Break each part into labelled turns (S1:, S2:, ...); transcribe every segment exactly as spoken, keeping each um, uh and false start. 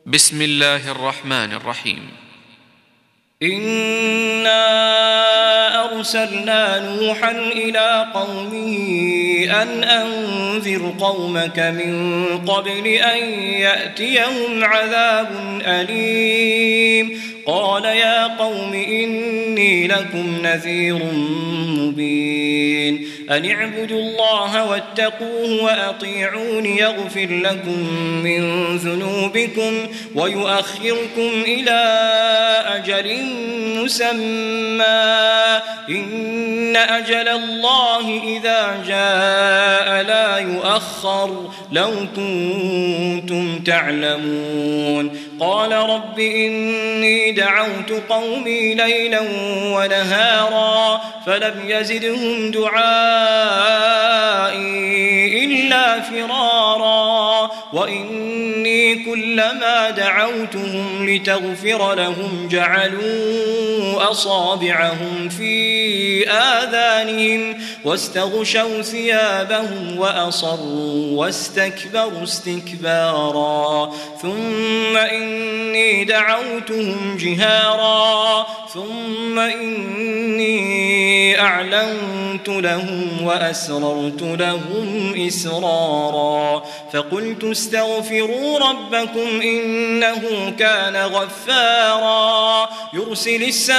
S1: بسم الله الرحمن الرحيم.
S2: إنا أرسلنا نوحا إلى قومه أن أنذر قومك من قبل أن يأتيهم عذاب أليم. قال يا قوم إني لكم نذير مبين أن اعبدوا الله واتقوه وأطيعون يغفر لكم من ذنوبكم ويؤخركم إلى أجل مسمى إن أجل الله إذا جاء لا يؤخر لو كنتم تعلمون. قال رب إني دعوت قومي ليلا ونهارا فلم يزدهم دعائي إلا فرارا وإني كلما دعوتهم لتغفر لهم جعلوا أصابعهم في آذانهم واستغشوا ثيابهم وأصروا واستكبروا استكبارا ثم إني دعوتهم جهارا ثم إني أعلنت لهم وأسررت لهم إسرارا فقلت استغفروا ربكم إنه كان غفارا يرسل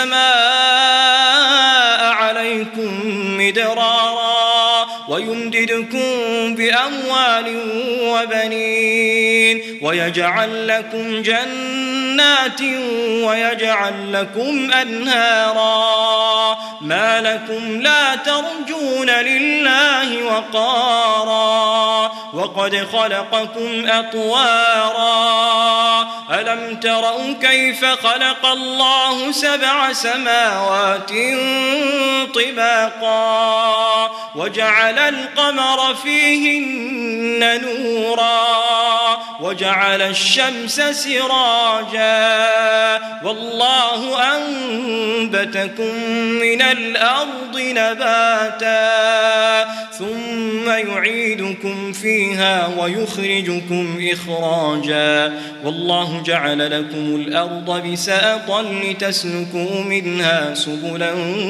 S2: السماء عليكم مدرارا ويمددكم بأموال وبنين ويجعل لكم جنات ويجعل لكم أنهارا ما لكم لا ترجون لله وقارا وقد خلقكم أطوارا ألم تروا كيف خلق الله سبع سماوات طباقا وجعل القمر فيهن نورا وجعل الشمس سراجا والله أنبتكم من الأرض نباتا ثم يعيدكم فيها ويخرجكم إخراجا والله جعل لكم الأرض بساطا لتسلكوا منها سبلا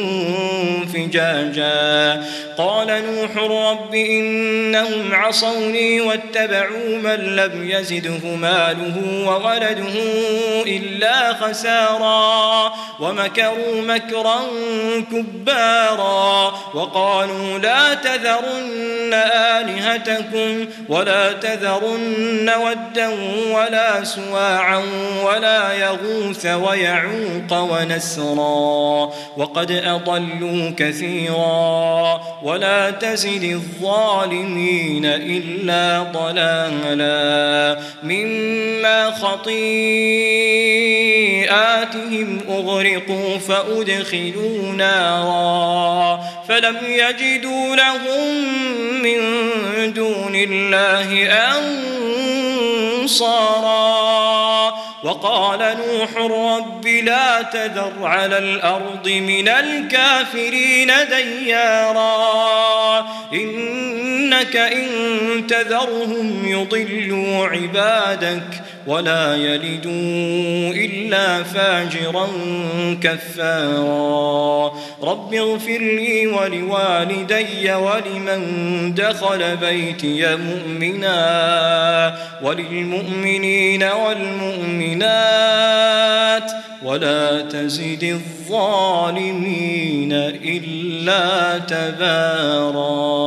S2: فجاجا. قال نوح رب إنهم عصوني واتبعوا من لم يزده ماله وولده إلا خسارا ومكروا مكرا كبارا وقالوا لا تذرن آلهتكم ولا تذرن ودا ولا سواعا ولا يغوث ويعوق ونسرا وقد أضلوا كثيرا ولا تزد الظالمين إلا ضلالا مما خطيئاتهم أغرقوا فأدخلوا نارا فلم يجدوا لهم من دون الله أنصارا. وقال نوح رب لا تذر على الأرض من الكافرين ديارا إنك إن تذرهم يضلوا عبادك ولا يلدوا إلا فاجرا كفارا. رب اغفر لي ولوالدي ولمن دخل بيتي مؤمنا وللمؤمنين والمؤمنات ولا تزد الظالمين إلا تبارا.